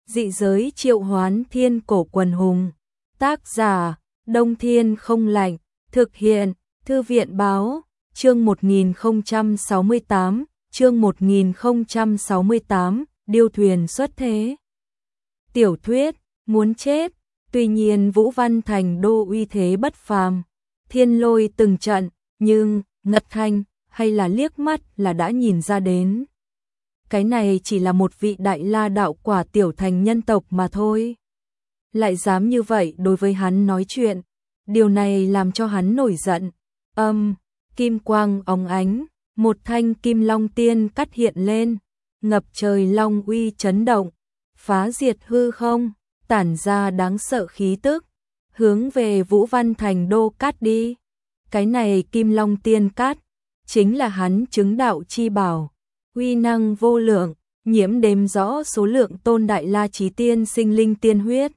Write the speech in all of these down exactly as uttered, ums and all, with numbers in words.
Dị giới triệu hoán thiên cổ quần hùng. Tác giả, Đông Thiên không lạnh. Thực hiện, Thư viện báo, chương một nghìn không trăm sáu mươi tám, chương một nghìn không trăm sáu mươi tám, điêu thuyền xuất thế. Tiểu thuyết, muốn chết, tuy nhiên Vũ Văn Thành Đô uy thế bất phàm, thiên lôi từng trận, nhưng, ngật thanh, hay là liếc mắt là đã nhìn ra đến. Cái này chỉ là một vị đại la đạo quả tiểu thành nhân tộc mà thôi. Lại dám như vậy đối với hắn nói chuyện, điều này làm cho hắn nổi giận. Âm, kim quang óng ánh, một thanh kim long tiên cắt hiện lên, ngập trời long uy chấn động, phá diệt hư không, tản ra đáng sợ khí tức, hướng về Vũ Văn Thành Đô cắt đi. Cái này kim long tiên cắt, chính là hắn chứng đạo chi bảo, uy năng vô lượng, nhiễm đếm rõ số lượng tôn đại la chí tiên sinh linh tiên huyết.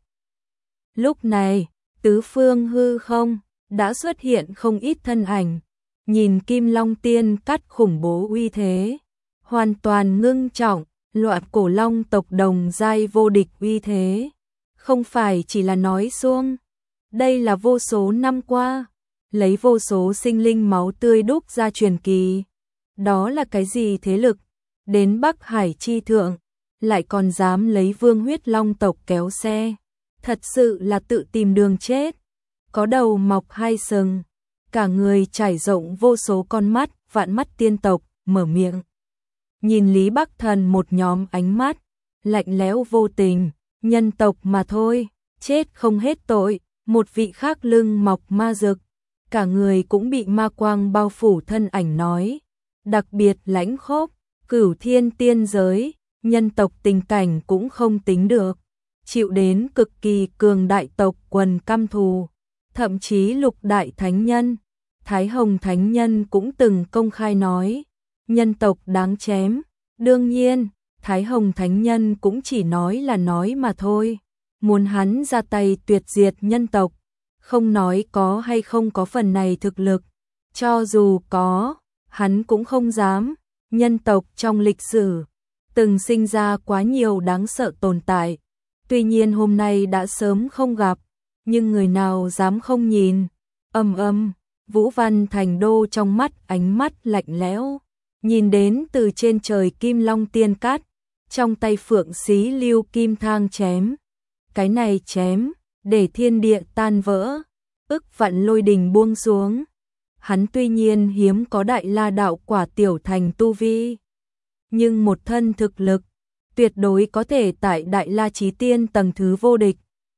Lúc này, tứ phương hư không, đã xuất hiện không ít thân ảnh, nhìn kim long tiên cắt khủng bố uy thế, hoàn toàn ngưng trọng, loạt cổ long tộc đồng giai vô địch uy thế, không phải chỉ là nói suông, đây là vô số năm qua, lấy vô số sinh linh máu tươi đúc ra truyền kỳ. Đó là cái gì thế lực? Đến Bắc Hải chi thượng, lại còn dám lấy vương huyết long tộc kéo xe. Thật sự là tự tìm đường chết. Có đầu mọc hai sừng, cả người trải rộng vô số con mắt, vạn mắt tiên tộc, mở miệng. Nhìn Lý Bắc Thần một nhóm ánh mắt, lạnh lẽo vô tình, nhân tộc mà thôi, chết không hết tội. Một vị khác lưng mọc ma rực, cả người cũng bị ma quang bao phủ thân ảnh nói. Đặc biệt lãnh khốc, cửu thiên tiên giới, nhân tộc tình cảnh cũng không tính được. Chịu đến cực kỳ cường đại tộc quần căm thù, thậm chí lục đại thánh nhân, Thái Hồng thánh nhân cũng từng công khai nói, nhân tộc đáng chém. Đương nhiên, Thái Hồng thánh nhân cũng chỉ nói là nói mà thôi, muốn hắn ra tay tuyệt diệt nhân tộc, không nói có hay không có phần này thực lực, cho dù có, hắn cũng không dám. Nhân tộc trong lịch sử từng sinh ra quá nhiều đáng sợ tồn tại. Tuy nhiên hôm nay đã sớm không gặp, nhưng người nào dám không nhìn. Âm âm, Vũ Văn Thành Đô trong mắt ánh mắt lạnh lẽo, nhìn đến từ trên trời kim long tiên cát, trong tay phượng xí lưu kim thang chém. Cái này chém, để thiên địa tan vỡ, ức vạn lôi đình buông xuống. Hắn tuy nhiên hiếm có đại la đạo quả tiểu thành tu vi, nhưng một thân thực lực, tuyệt đối có thể tại đại la chí tiên tầng thứ vô địch.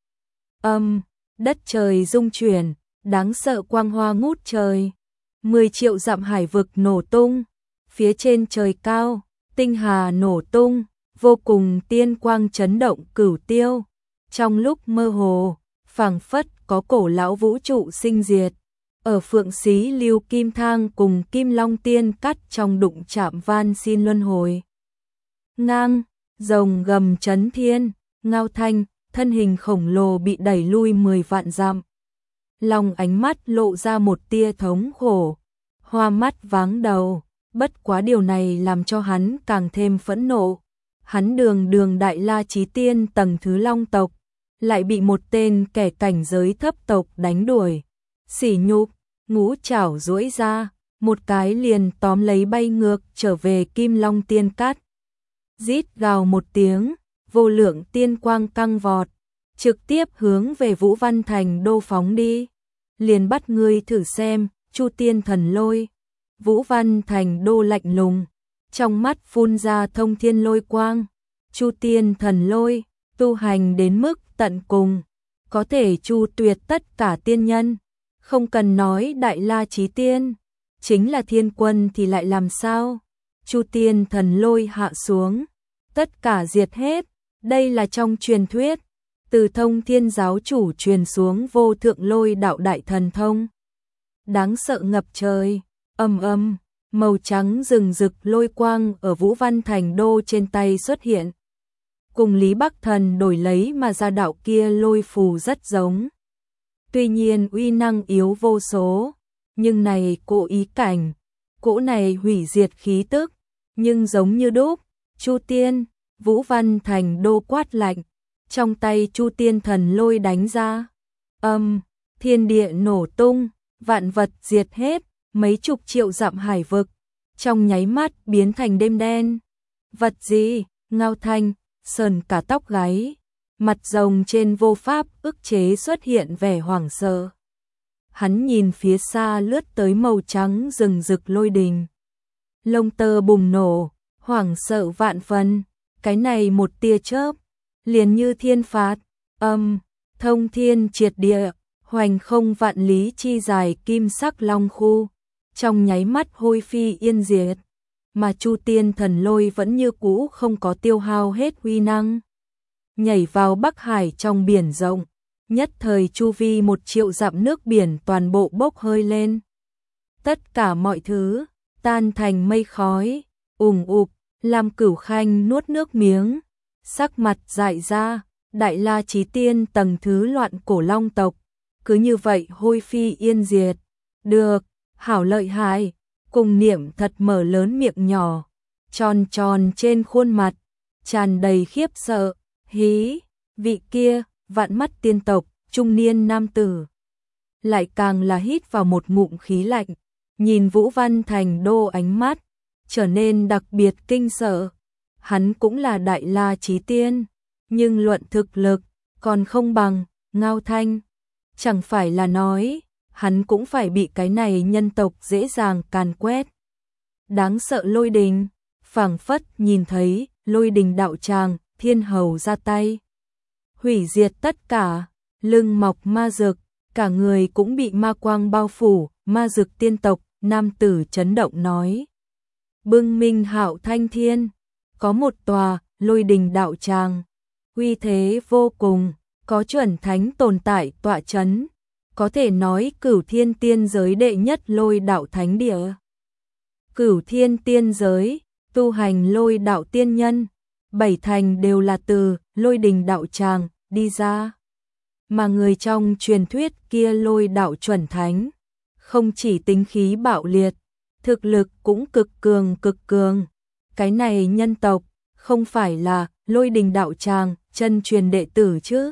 Âm, đất trời rung chuyển, đáng sợ quang hoa ngút trời, mười triệu dặm hải vực nổ tung, phía trên trời cao, tinh hà nổ tung, vô cùng tiên quang chấn động cửu tiêu. Trong lúc mơ hồ, phảng phất có cổ lão vũ trụ sinh diệt, ở phượng xí lưu kim thang cùng kim long tiên cắt trong đụng chạm van xin luân hồi. Ngang, rồng gầm chấn thiên, ngao thanh, thân hình khổng lồ bị đẩy lui mười vạn dặm. Lòng ánh mắt lộ ra một tia thống khổ, hoa mắt váng đầu, bất quá điều này làm cho hắn càng thêm phẫn nộ. Hắn đường đường đại la chí tiên tầng thứ long tộc, lại bị một tên kẻ cảnh giới thấp tộc đánh đuổi. Sỉ nhục, ngũ chảo duỗi ra, một cái liền tóm lấy bay ngược trở về kim long tiên cát. Rít gào một tiếng, vô lượng tiên quang căng vọt, trực tiếp hướng về Vũ Văn Thành Đô phóng đi. Liền bắt ngươi thử xem, Chu Tiên Thần Lôi. Vũ Văn Thành Đô lạnh lùng, trong mắt phun ra thông thiên lôi quang. Chu Tiên Thần Lôi, tu hành đến mức tận cùng, có thể chu tuyệt tất cả tiên nhân. Không cần nói đại la chí tiên, chính là thiên quân thì lại làm sao? Chu Tiên Thần Lôi hạ xuống, tất cả diệt hết. Đây là trong truyền thuyết, từ Thông Thiên giáo chủ truyền xuống vô thượng lôi đạo đại thần thông. Đáng sợ ngập trời, âm âm, màu trắng rừng rực lôi quang ở Vũ Văn Thành Đô trên tay xuất hiện. Cùng Lý Bắc Thần đổi lấy mà ra đạo kia lôi phù rất giống. Tuy nhiên uy năng yếu vô số, nhưng này cỗ ý cảnh, cỗ này hủy diệt khí tức, nhưng giống như đúc. Chu Tiên, Vũ Văn Thành Đô quát lạnh, trong tay Chu Tiên Thần Lôi đánh ra. Âm, thiên địa nổ tung, vạn vật diệt hết, mấy chục triệu dặm hải vực, trong nháy mắt biến thành đêm đen. Vật gì? Ngao Thanh sờn cả tóc gáy, mặt rồng trên vô pháp ức chế xuất hiện vẻ hoảng sợ. Hắn nhìn phía xa lướt tới màu trắng rừng rực lôi đình. Lông tơ bùng nổ, hoảng sợ vạn phần, cái này một tia chớp, liền như thiên phạt, âm, thông thiên triệt địa, hoành không vạn lý chi dài kim sắc long khu, trong nháy mắt hôi phi yên diệt, mà Chu Tiên Thần Lôi vẫn như cũ không có tiêu hao hết uy năng. Nhảy vào Bắc Hải trong biển rộng, nhất thời chu vi một triệu dặm nước biển toàn bộ bốc hơi lên. Tất cả mọi thứ tan thành mây khói, ùn ụp, làm Cửu Khanh nuốt nước miếng, sắc mặt dại ra, Đại La Chí Tiên tầng thứ loạn cổ long tộc, cứ như vậy hôi phi yên diệt. Được, hảo lợi hại, cùng niệm thật mở lớn miệng nhỏ, tròn tròn trên khuôn mặt, tràn đầy khiếp sợ, hí, vị kia, vạn mắt tiên tộc, trung niên nam tử. Lại càng là hít vào một ngụm khí lạnh, nhìn Vũ Văn Thành Đô ánh mắt, trở nên đặc biệt kinh sợ. Hắn cũng là Đại La Chí Tiên, nhưng luận thực lực, còn không bằng Ngao Thanh. Chẳng phải là nói, hắn cũng phải bị cái này nhân tộc dễ dàng càn quét. Đáng sợ lôi đình, phảng phất nhìn thấy lôi đình đạo tràng, thiên hầu ra tay. Hủy diệt tất cả, lưng mọc ma dực, cả người cũng bị ma quang bao phủ, ma dực tiên tộc, nam tử chấn động nói. Bưng minh hạo thanh thiên, có một tòa, lôi đình đạo tràng, uy thế vô cùng, có chuẩn thánh tồn tại tọa chấn, có thể nói Cửu Thiên tiên giới đệ nhất lôi đạo thánh địa. Cửu Thiên tiên giới, tu hành lôi đạo tiên nhân, bảy thành đều là từ lôi đình đạo tràng đi ra. Mà người trong truyền thuyết kia lôi đạo chuẩn thánh, không chỉ tính khí bạo liệt, thực lực cũng cực cường cực cường. Cái này nhân tộc, không phải là lôi đình đạo tràng, chân truyền đệ tử chứ.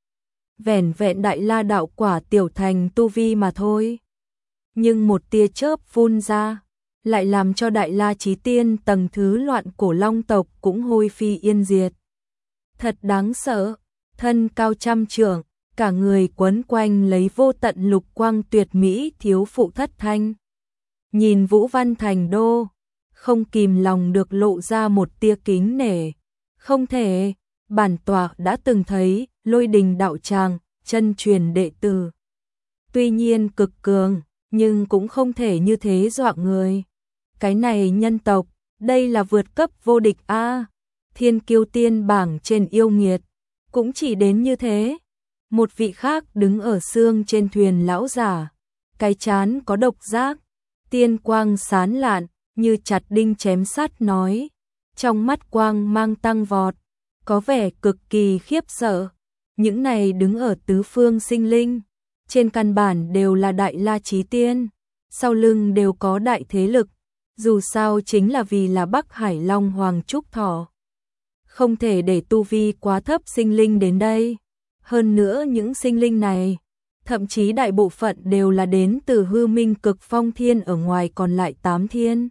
Vẻn vẹn Đại La đạo quả tiểu thành tu vi mà thôi. Nhưng một tia chớp phun ra, lại làm cho Đại La Chí Tiên tầng thứ loạn cổ long tộc cũng hôi phi yên diệt. Thật đáng sợ, thân cao trăm trượng, cả người quấn quanh lấy vô tận lục quang tuyệt mỹ thiếu phụ Thất Thanh. Nhìn Vũ Văn Thành Đô, không kìm lòng được lộ ra một tia kính nể. Không thể, bản tọa đã từng thấy lôi đình đạo tràng, chân truyền đệ tử. Tuy nhiên cực cường, nhưng cũng không thể như thế dọa người. Cái này nhân tộc, đây là vượt cấp vô địch a. Thiên kiêu tiên bảng trên yêu nghiệt, cũng chỉ đến như thế. Một vị khác đứng ở xương trên thuyền lão giả, cái chán có độc giác, tiên quang sán lạn, như chặt đinh chém sắt nói, trong mắt quang mang tăng vọt, có vẻ cực kỳ khiếp sợ. Những này đứng ở tứ phương sinh linh, trên căn bản đều là Đại La Chí Tiên, sau lưng đều có đại thế lực, dù sao chính là vì là Bắc Hải Long Hoàng Trúc Thọ. Không thể để tu vi quá thấp sinh linh đến đây. Hơn nữa những sinh linh này, thậm chí đại bộ phận đều là đến từ hư minh cực phong thiên ở ngoài còn lại tám thiên.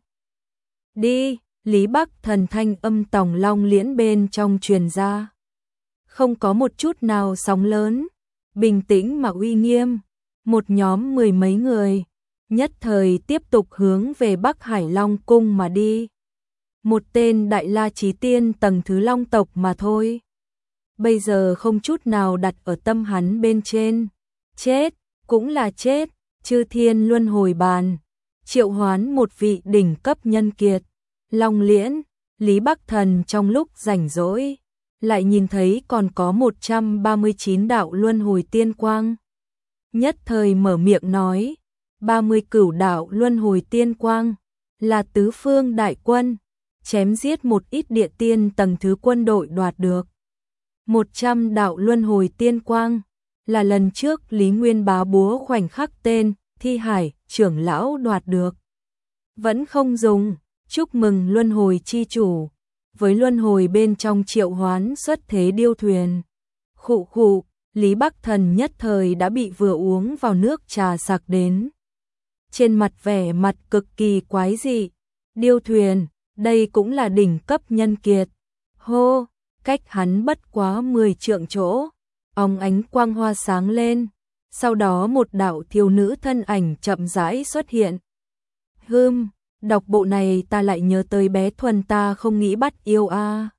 Đi, Lý Bắc thần thanh âm tòng long liễn bên trong truyền ra. Không có một chút nào sóng lớn, bình tĩnh mà uy nghiêm, một nhóm mười mấy người, nhất thời tiếp tục hướng về Bắc Hải Long Cung mà đi. Một tên Đại La Chí Tiên tầng thứ long tộc mà thôi. Bây giờ không chút nào đặt ở tâm hắn bên trên. Chết, cũng là chết, chư thiên luân hồi bàn. Triệu hoán một vị đỉnh cấp nhân kiệt. Long liễn, Lý Bắc Thần trong lúc rảnh rỗi, lại nhìn thấy còn có một trăm ba mươi chín đạo luân hồi tiên quang. Nhất thời mở miệng nói, ba mươi cửu đạo luân hồi tiên quang, là tứ phương đại quân, chém giết một ít địa tiên tầng thứ quân đội đoạt được. một trăm đạo luân hồi tiên quang, là lần trước Lý Nguyên Bá búa khoảnh khắc tên, Thi Hải, trưởng lão đoạt được. Vẫn không dùng, chúc mừng luân hồi chi chủ, với luân hồi bên trong triệu hoán xuất thế điêu thuyền. Khụ khụ, Lý Bắc Thần nhất thời đã bị vừa uống vào nước trà sặc đến. Trên mặt vẻ mặt cực kỳ quái dị. Điêu thuyền, đây cũng là đỉnh cấp nhân kiệt. Hô, cách hắn bất quá mười trượng chỗ, óng ánh quang hoa sáng lên, sau đó một đạo thiếu nữ thân ảnh chậm rãi xuất hiện. Hừm, đọc bộ này ta lại nhớ tới bé Thuần ta không nghĩ bắt yêu a.